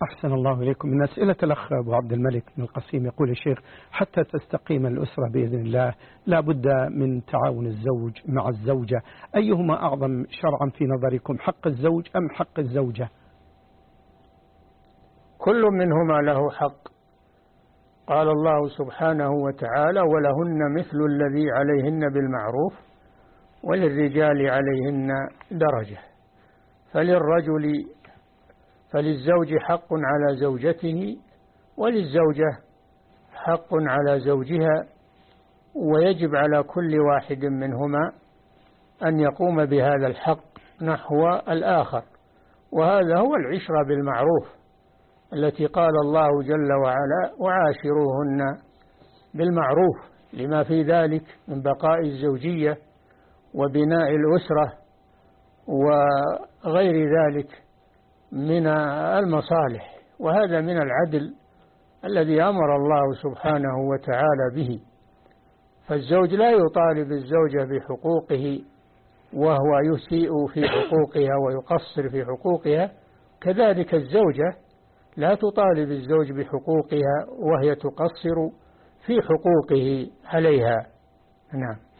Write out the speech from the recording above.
أحسن الله إليكم. من أسئلة الأخ أبو عبد الملك من القصيم يقول يا شيخ: حتى تستقيم الأسرة بإذن الله لا بد من تعاون الزوج مع الزوجة، أيهما أعظم شرعا في نظركم، حق الزوج أم حق الزوجة؟ كل منهما له حق. قال الله سبحانه وتعالى: ولهن مثل الذي عليهن بالمعروف وللرجال عليهن درجة. فللزوج حق على زوجته وللزوجة حق على زوجها، ويجب على كل واحد منهما أن يقوم بهذا الحق نحو الآخر، وهذا هو العشرة بالمعروف التي قال الله جل وعلا: وعاشروهن بالمعروف، لما في ذلك من بقاء الزوجية وبناء الأسرة وغير ذلك من المصالح، وهذا من العدل الذي أمر الله سبحانه وتعالى به. فالزوج لا يطالب الزوجة بحقوقه وهو يسيء في حقوقها ويقصر في حقوقها، كذلك الزوجة لا تطالب الزوج بحقوقها وهي تقصر في حقوقه عليها. نعم.